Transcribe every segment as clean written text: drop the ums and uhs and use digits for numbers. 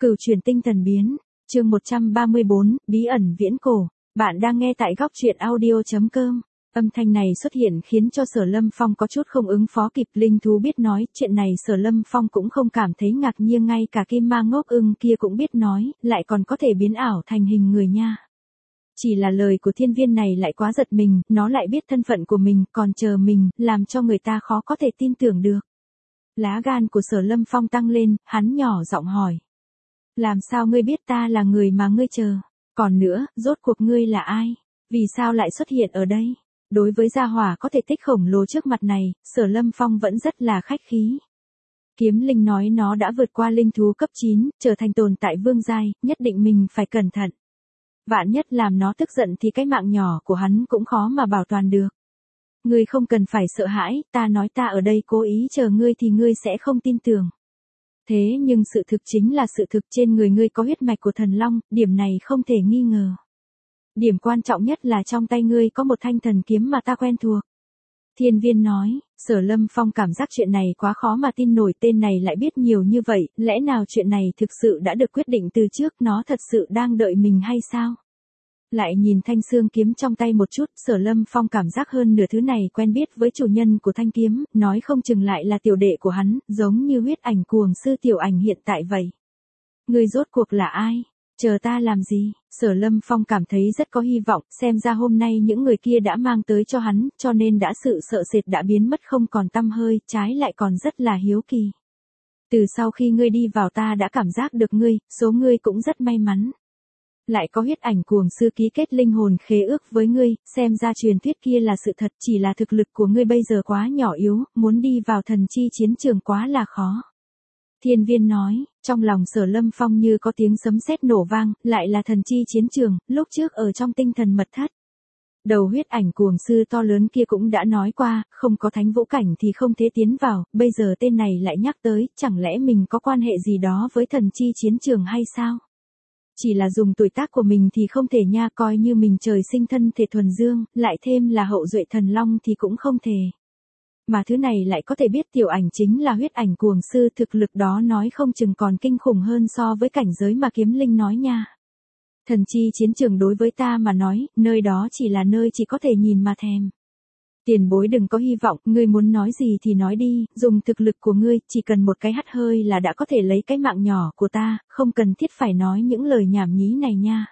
Cửu truyền tinh thần biến, chương 134, bí ẩn viễn cổ. Bạn đang nghe tại góc truyện audio.com. Âm thanh này xuất hiện khiến cho Sở Lâm Phong có chút không ứng phó kịp. Linh thú biết nói, chuyện này Sở Lâm Phong cũng không cảm thấy ngạc nhiên, ngay cả kim ma ngốc ưng kia cũng biết nói, lại còn có thể biến ảo thành hình người nha. Chỉ là lời của thiên viên này lại quá giật mình, nó lại biết thân phận của mình, còn chờ mình, làm cho người ta khó có thể tin tưởng được. Lá gan của Sở Lâm Phong tăng lên, hắn nhỏ giọng hỏi. Làm sao ngươi biết ta là người mà ngươi chờ? Còn nữa, rốt cuộc ngươi là ai? Vì sao lại xuất hiện ở đây? Đối với gia hỏa có thể tích khổng lồ trước mặt này, Sở Lâm Phong vẫn rất là khách khí. Kiếm linh nói nó đã vượt qua linh thú cấp 9, trở thành tồn tại vương giai, nhất định mình phải cẩn thận. Vạn nhất làm nó tức giận thì cái mạng nhỏ của hắn cũng khó mà bảo toàn được. Ngươi không cần phải sợ hãi, ta nói ta ở đây cố ý chờ ngươi thì ngươi sẽ không tin tưởng. Thế nhưng sự thực chính là sự thực, trên người ngươi có huyết mạch của thần long, điểm này không thể nghi ngờ. Điểm quan trọng nhất là trong tay ngươi có một thanh thần kiếm mà ta quen thuộc. Thiên viên nói, Sở Lâm Phong cảm giác chuyện này quá khó mà tin nổi, tên này lại biết nhiều như vậy, lẽ nào chuyện này thực sự đã được quyết định từ trước, nó thật sự đang đợi mình hay sao? Lại nhìn thanh xương kiếm trong tay một chút, Sở Lâm Phong cảm giác hơn nửa thứ này quen biết với chủ nhân của thanh kiếm, nói không chừng lại là tiểu đệ của hắn, giống như huyết ảnh cuồng sư tiểu ảnh hiện tại vậy. Người rốt cuộc là ai? Chờ ta làm gì? Sở Lâm Phong cảm thấy rất có hy vọng, xem ra hôm nay những người kia đã mang tới cho hắn, cho nên đã sự sợ sệt đã biến mất không còn tăm hơi, trái lại còn rất là hiếu kỳ. Từ sau khi ngươi đi vào ta đã cảm giác được ngươi, số ngươi cũng rất may mắn. Lại có huyết ảnh cuồng sư ký kết linh hồn khế ước với ngươi, xem ra truyền thuyết kia là sự thật, chỉ là thực lực của ngươi bây giờ quá nhỏ yếu, muốn đi vào thần chi chiến trường quá là khó. Thiên viên nói, trong lòng Sở Lâm Phong như có tiếng sấm sét nổ vang, lại là thần chi chiến trường, lúc trước ở trong tinh thần mật thất. Đầu huyết ảnh cuồng sư to lớn kia cũng đã nói qua, không có thánh vũ cảnh thì không thể tiến vào, bây giờ tên này lại nhắc tới, chẳng lẽ mình có quan hệ gì đó với thần chi chiến trường hay sao? Chỉ là dùng tuổi tác của mình thì không thể nha, coi như mình trời sinh thân thể thuần dương, lại thêm là hậu duệ thần long thì cũng không thể. Mà thứ này lại có thể biết tiểu ảnh chính là huyết ảnh cuồng sư, thực lực đó nói không chừng còn kinh khủng hơn so với cảnh giới mà kiếm linh nói nha. Thần chi chiến trường đối với ta mà nói, nơi đó chỉ là nơi chỉ có thể nhìn mà thèm. Tiền bối đừng có hy vọng, ngươi muốn nói gì thì nói đi, dùng thực lực của ngươi, chỉ cần một cái hắt hơi là đã có thể lấy cái mạng nhỏ của ta, không cần thiết phải nói những lời nhảm nhí này nha.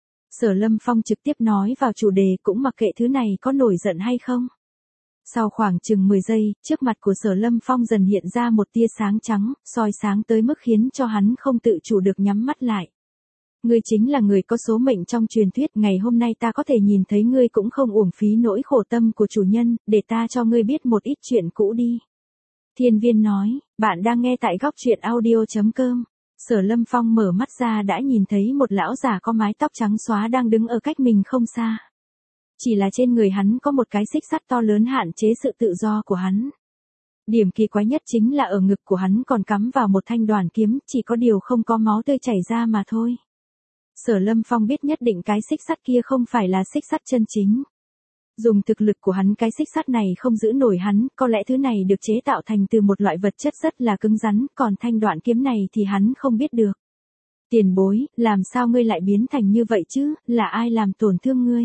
Sở Lâm Phong trực tiếp nói vào chủ đề, cũng mặc kệ thứ này có nổi giận hay không. Sau khoảng chừng 10 giây, trước mặt của Sở Lâm Phong dần hiện ra một tia sáng trắng, soi sáng tới mức khiến cho hắn không tự chủ được nhắm mắt lại. Ngươi chính là người có số mệnh trong truyền thuyết, ngày hôm nay ta có thể nhìn thấy ngươi cũng không uổng phí nỗi khổ tâm của chủ nhân, để ta cho ngươi biết một ít chuyện cũ đi. Thiên viên nói, bạn đang nghe tại góc truyện audio.com. Sở Lâm Phong mở mắt ra đã nhìn thấy một lão già có mái tóc trắng xóa đang đứng ở cách mình không xa. Chỉ là trên người hắn có một cái xích sắt to lớn hạn chế sự tự do của hắn. Điểm kỳ quái nhất chính là ở ngực của hắn còn cắm vào một thanh đoàn kiếm, chỉ có điều không có máu tươi chảy ra mà thôi. Sở Lâm Phong biết nhất định cái xích sắt kia không phải là xích sắt chân chính. Dùng thực lực của hắn cái xích sắt này không giữ nổi hắn, có lẽ thứ này được chế tạo thành từ một loại vật chất rất là cứng rắn, còn thanh đoạn kiếm này thì hắn không biết được. Tiền bối, làm sao ngươi lại biến thành như vậy chứ, là ai làm tổn thương ngươi?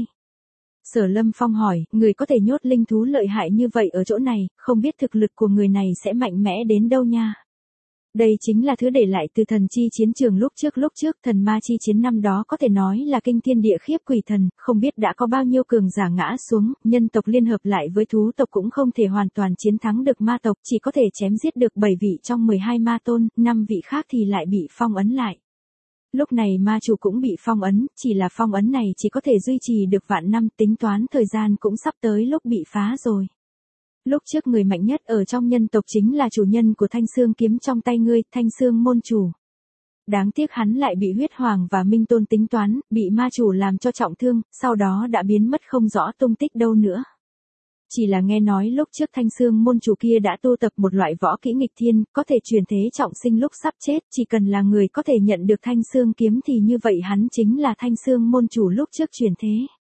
Sở Lâm Phong hỏi, người có thể nhốt linh thú lợi hại như vậy ở chỗ này, không biết thực lực của người này sẽ mạnh mẽ đến đâu nha. Đây chính là thứ để lại từ thần chi chiến trường lúc trước, thần ma chi chiến năm đó có thể nói là kinh thiên địa khiếp quỷ thần, không biết đã có bao nhiêu cường giả ngã xuống, nhân tộc liên hợp lại với thú tộc cũng không thể hoàn toàn chiến thắng được ma tộc, chỉ có thể chém giết được 7 vị trong 12 ma tôn, 5 vị khác thì lại bị phong ấn lại. Lúc này ma chủ cũng bị phong ấn, chỉ là phong ấn này chỉ có thể duy trì được vạn năm, tính toán thời gian cũng sắp tới lúc bị phá rồi. Lúc trước người mạnh nhất ở trong nhân tộc chính là chủ nhân của thanh xương kiếm trong tay ngươi, thanh xương môn chủ. Đáng tiếc hắn lại bị huyết hoàng và minh tôn tính toán, bị ma chủ làm cho trọng thương, sau đó đã biến mất không rõ tung tích đâu nữa. Chỉ là nghe nói lúc trước thanh xương môn chủ kia đã tu tập một loại võ kỹ nghịch thiên, có thể truyền thế trọng sinh lúc sắp chết, chỉ cần là người có thể nhận được thanh xương kiếm thì như vậy hắn chính là thanh xương môn chủ lúc trước truyền thế.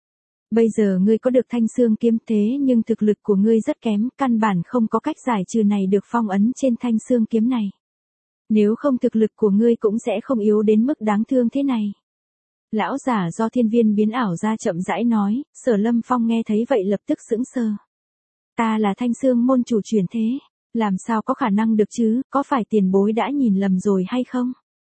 Bây giờ ngươi có được thanh xương kiếm thế nhưng thực lực của ngươi rất kém, căn bản không có cách giải trừ này được phong ấn trên thanh xương kiếm này. Nếu không thực lực của ngươi cũng sẽ không yếu đến mức đáng thương thế này. Lão giả do thiên viên biến ảo ra chậm rãi nói, Sở Lâm Phong nghe thấy vậy lập tức sững sờ. Ta là Thanh Xương môn chủ chuyển thế, làm sao có khả năng được chứ, có phải tiền bối đã nhìn lầm rồi hay không?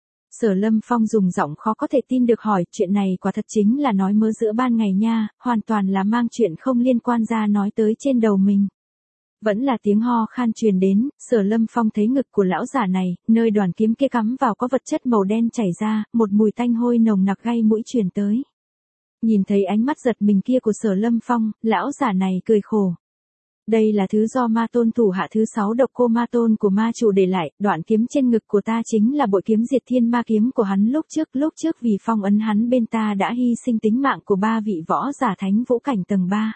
Sở Lâm Phong dùng giọng khó có thể tin được hỏi, chuyện này quả thật chính là nói mơ giữa ban ngày nha, hoàn toàn là mang chuyện không liên quan ra nói tới trên đầu mình. Vẫn là tiếng ho khan truyền đến, Sở Lâm Phong thấy ngực của lão giả này, nơi đoàn kiếm kia cắm vào có vật chất màu đen chảy ra, một mùi tanh hôi nồng nặc gây mũi truyền tới. Nhìn thấy ánh mắt giật mình kia của Sở Lâm Phong, lão giả này cười khổ. Đây là thứ do ma tôn thủ hạ thứ 6 độc cô ma tôn của ma chủ để lại, đoạn kiếm trên ngực của ta chính là bội kiếm diệt thiên ma kiếm của hắn lúc trước vì phong ấn hắn bên ta đã hy sinh tính mạng của 3 vị võ giả thánh vũ cảnh tầng 3.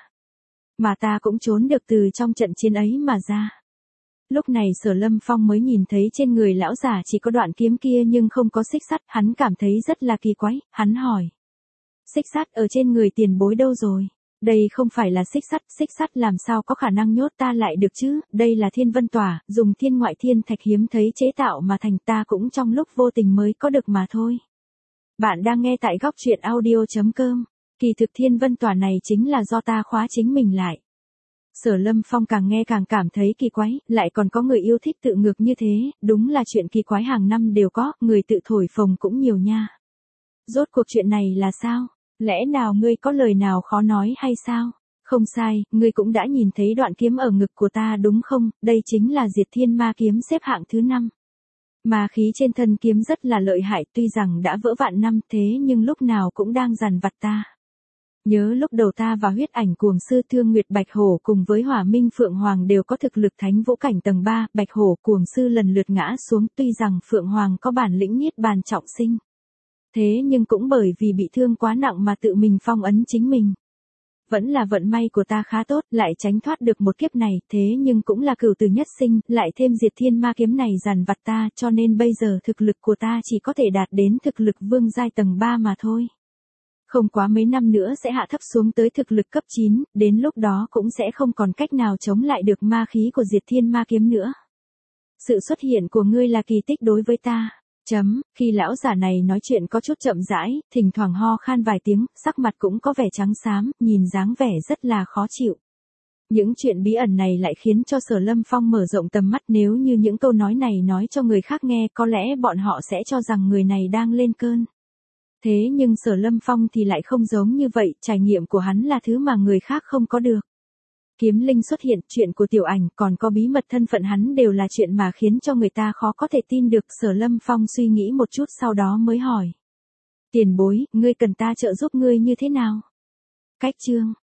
Mà ta cũng trốn được từ trong trận chiến ấy mà ra. Lúc này Sở Lâm Phong mới nhìn thấy trên người lão giả chỉ có đoạn kiếm kia nhưng không có xích sắt, hắn cảm thấy rất là kỳ quái, hắn hỏi. Xích sắt ở trên người tiền bối đâu rồi? Đây không phải là xích sắt làm sao có khả năng nhốt ta lại được chứ, đây là thiên vân tỏa, dùng thiên ngoại thiên thạch hiếm thấy chế tạo mà thành, ta cũng trong lúc vô tình mới có được mà thôi. Bạn đang nghe tại góc truyện audio.com, kỳ thực thiên vân tỏa này chính là do ta khóa chính mình lại. Sở Lâm Phong càng nghe càng cảm thấy kỳ quái, lại còn có người yêu thích tự ngược như thế, đúng là chuyện kỳ quái hàng năm đều có, người tự thổi phồng cũng nhiều nha. Rốt cuộc chuyện này là sao? Lẽ nào ngươi có lời nào khó nói hay sao? Không sai, ngươi cũng đã nhìn thấy đoạn kiếm ở ngực của ta đúng không? Đây chính là diệt thiên ma kiếm xếp hạng thứ 5. Ma khí trên thân kiếm rất là lợi hại, tuy rằng đã vỡ vạn năm thế nhưng lúc nào cũng đang dằn vặt ta. Nhớ lúc đầu ta và huyết ảnh cuồng sư Thương Nguyệt Bạch Hổ cùng với Hỏa Minh Phượng Hoàng đều có thực lực thánh vũ cảnh tầng 3, Bạch Hổ cuồng sư lần lượt ngã xuống, tuy rằng Phượng Hoàng có bản lĩnh niết bàn trọng sinh. Thế nhưng cũng bởi vì bị thương quá nặng mà tự mình phong ấn chính mình. Vẫn là vận may của ta khá tốt, lại tránh thoát được một kiếp này, thế nhưng cũng là cửu tử nhất sinh, lại thêm diệt thiên ma kiếm này dằn vặt ta, cho nên bây giờ thực lực của ta chỉ có thể đạt đến thực lực vương giai tầng 3 mà thôi. Không quá mấy năm nữa sẽ hạ thấp xuống tới thực lực cấp 9, đến lúc đó cũng sẽ không còn cách nào chống lại được ma khí của diệt thiên ma kiếm nữa. Sự xuất hiện của ngươi là kỳ tích đối với ta. Khi lão giả này nói chuyện có chút chậm rãi, thỉnh thoảng ho khan vài tiếng, sắc mặt cũng có vẻ trắng xám, nhìn dáng vẻ rất là khó chịu. Những chuyện bí ẩn này lại khiến cho Sở Lâm Phong mở rộng tầm mắt, nếu như những câu nói này nói cho người khác nghe có lẽ bọn họ sẽ cho rằng người này đang lên cơn. Thế nhưng Sở Lâm Phong thì lại không giống như vậy, trải nghiệm của hắn là thứ mà người khác không có được. Kiếm linh xuất hiện, chuyện của Tiểu Ảnh, còn có bí mật thân phận hắn đều là chuyện mà khiến cho người ta khó có thể tin được. Sở Lâm Phong suy nghĩ một chút sau đó mới hỏi. Tiền bối, ngươi cần ta trợ giúp ngươi như thế nào? Cách chương.